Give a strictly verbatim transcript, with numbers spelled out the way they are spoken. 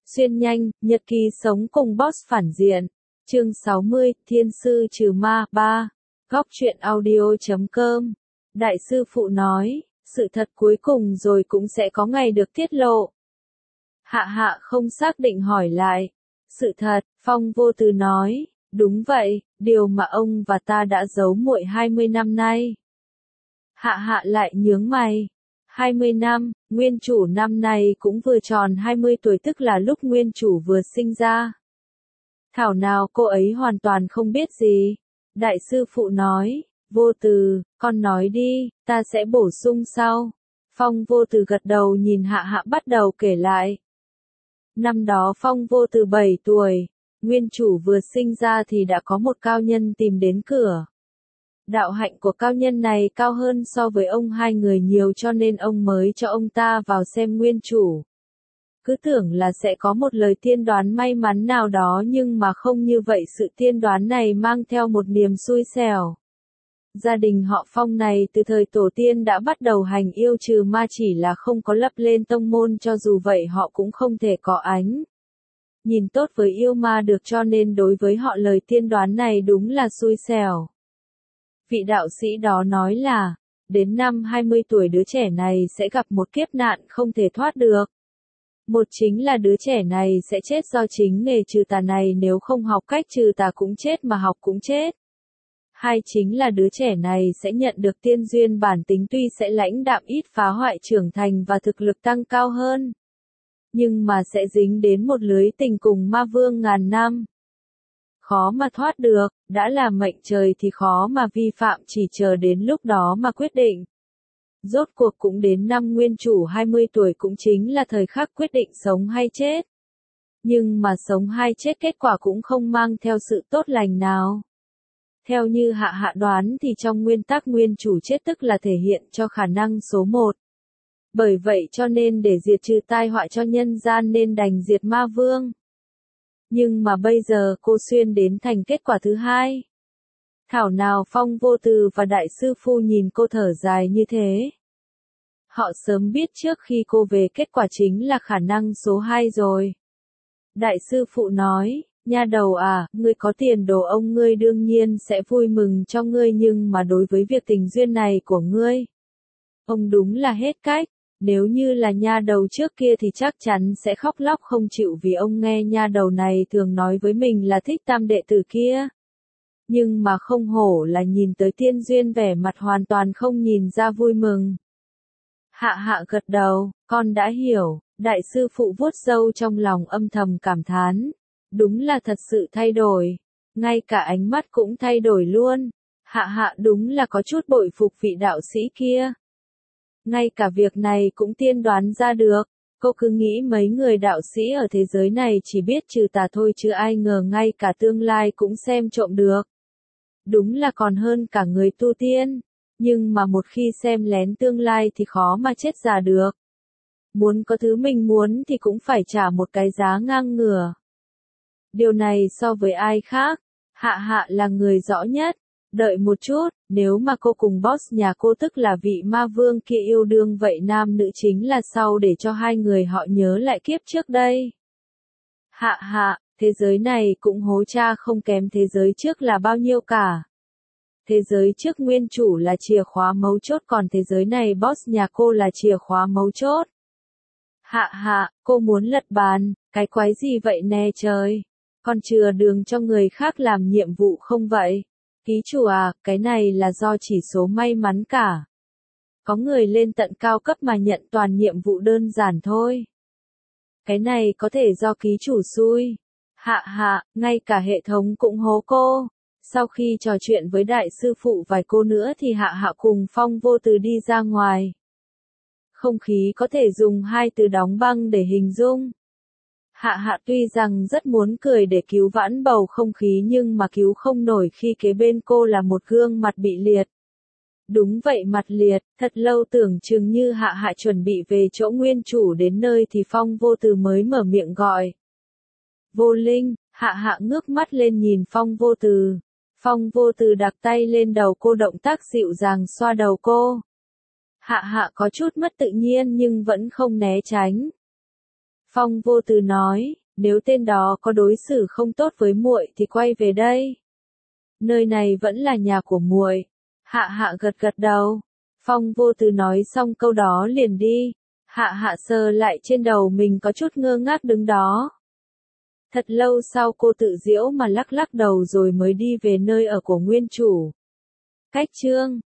Xuyên nhanh, nhật ký sống cùng boss phản diện. Chương sáu mươi, Thiên sư trừ ma, ba. Góc truyện audio chấm com. Đại sư phụ nói, sự thật cuối cùng rồi cũng sẽ có ngày được tiết lộ. Hạ hạ không xác định hỏi lại. Sự thật, Phong Vô Từ nói, đúng vậy, điều mà ông và ta đã giấu muội hai mươi năm nay. Hạ hạ lại nhướng mày. hai mươi năm, nguyên chủ năm nay cũng vừa tròn hai mươi tuổi, tức là lúc nguyên chủ vừa sinh ra. Thảo nào cô ấy hoàn toàn không biết gì. Đại sư phụ nói, Vô Từ, con nói đi, ta sẽ bổ sung sau. Phong Vô Từ gật đầu nhìn hạ hạ bắt đầu kể lại. Năm đó Phong Vô Từ bảy tuổi, nguyên chủ vừa sinh ra thì đã có một cao nhân tìm đến cửa. Đạo hạnh của cao nhân này cao hơn so với ông hai người nhiều, cho nên ông mới cho ông ta vào xem nguyên chủ. Cứ tưởng là sẽ có một lời tiên đoán may mắn nào đó, nhưng mà không như vậy, sự tiên đoán này mang theo một niềm xui xẻo. Gia đình họ Phong này từ thời tổ tiên đã bắt đầu hành yêu trừ ma, chỉ là không có lập lên tông môn, cho dù vậy họ cũng không thể có ánh nhìn tốt với yêu ma được, cho nên đối với họ lời tiên đoán này đúng là xui xẻo. Vị đạo sĩ đó nói là, đến năm hai mươi tuổi đứa trẻ này sẽ gặp một kiếp nạn không thể thoát được. Một chính là đứa trẻ này sẽ chết do chính nghề trừ tà này, nếu không học cách trừ tà cũng chết mà học cũng chết. Hai chính là đứa trẻ này sẽ nhận được tiên duyên, bản tính tuy sẽ lãnh đạm ít phá hoại, trưởng thành và thực lực tăng cao hơn, nhưng mà sẽ dính đến một lưới tình cùng ma vương ngàn năm. Khó mà thoát được, đã là mệnh trời thì khó mà vi phạm, chỉ chờ đến lúc đó mà quyết định. Rốt cuộc cũng đến năm nguyên chủ hai mươi tuổi, cũng chính là thời khắc quyết định sống hay chết. Nhưng mà sống hay chết kết quả cũng không mang theo sự tốt lành nào. Theo như hạ hạ đoán thì trong nguyên tắc nguyên chủ chết tức là thể hiện cho khả năng số một. Bởi vậy cho nên để diệt trừ tai họa cho nhân gian nên đành diệt ma vương. Nhưng mà bây giờ cô xuyên đến thành kết quả thứ hai. Thảo nào Phong Vô Từ và đại sư phụ nhìn cô thở dài như thế. Họ sớm biết trước khi cô về kết quả chính là khả năng số hai rồi. Đại sư phụ nói, nha đầu à, ngươi có tiền đồ, ông ngươi đương nhiên sẽ vui mừng cho ngươi, nhưng mà đối với việc tình duyên này của ngươi, ông đúng là hết cách. Nếu như là nha đầu trước kia thì chắc chắn sẽ khóc lóc không chịu, vì ông nghe nha đầu này thường nói với mình là thích tam đệ tử kia. Nhưng mà không hổ là nhìn tới tiên duyên, vẻ mặt hoàn toàn không nhìn ra vui mừng. Hạ hạ gật đầu, con đã hiểu. Đại sư phụ vuốt râu trong lòng âm thầm cảm thán. Đúng là thật sự thay đổi. Ngay cả ánh mắt cũng thay đổi luôn. Hạ hạ đúng là có chút bội phục vị đạo sĩ kia. Ngay cả việc này cũng tiên đoán ra được. Cô cứ nghĩ mấy người đạo sĩ ở thế giới này chỉ biết trừ tà thôi, chứ ai ngờ ngay cả tương lai cũng xem trộm được. Đúng là còn hơn cả người tu tiên. Nhưng mà một khi xem lén tương lai thì khó mà chết già được. Muốn có thứ mình muốn thì cũng phải trả một cái giá ngang ngửa. Điều này so với ai khác, hạ hạ là người rõ nhất. Đợi một chút, nếu mà cô cùng boss nhà cô, tức là vị ma vương kia, yêu đương, vậy nam nữ chính là sau để cho hai người họ nhớ lại kiếp trước đây. Hạ hạ, thế giới này cũng hố cha không kém thế giới trước là bao nhiêu cả. Thế giới trước nguyên chủ là chìa khóa mấu chốt, còn thế giới này boss nhà cô là chìa khóa mấu chốt. Hạ hạ, cô muốn lật bàn, cái quái gì vậy nè trời? Còn chừa đường cho người khác làm nhiệm vụ không vậy? Ký chủ à, cái này là do chỉ số may mắn cả. Có người lên tận cao cấp mà nhận toàn nhiệm vụ đơn giản thôi. Cái này có thể do ký chủ xui. Hạ hạ, ngay cả hệ thống cũng hố cô. Sau khi trò chuyện với đại sư phụ vài cô nữa thì hạ hạ cùng Phong Vô Từ đi ra ngoài. Không khí có thể dùng hai từ đóng băng để hình dung. Hạ hạ tuy rằng rất muốn cười để cứu vãn bầu không khí, nhưng mà cứu không nổi khi kế bên cô là một gương mặt bị liệt. Đúng vậy, mặt liệt. Thật lâu tưởng chừng như hạ hạ chuẩn bị về chỗ nguyên chủ đến nơi thì Phong Vô Từ mới mở miệng gọi. Vô Linh. Hạ hạ ngước mắt lên nhìn Phong Vô Từ. Phong Vô Từ đặt tay lên đầu cô, động tác dịu dàng xoa đầu cô. Hạ hạ có chút mất tự nhiên nhưng vẫn không né tránh. Phong Vô Từ nói, nếu tên đó có đối xử không tốt với muội thì quay về đây. Nơi này vẫn là nhà của muội. Hạ Hạ gật gật đầu. Phong Vô Từ nói xong câu đó liền đi. Hạ Hạ sờ lại trên đầu mình có chút ngơ ngác đứng đó. Thật lâu sau cô tự giễu mà lắc lắc đầu rồi mới đi về nơi ở của nguyên chủ. Cách chương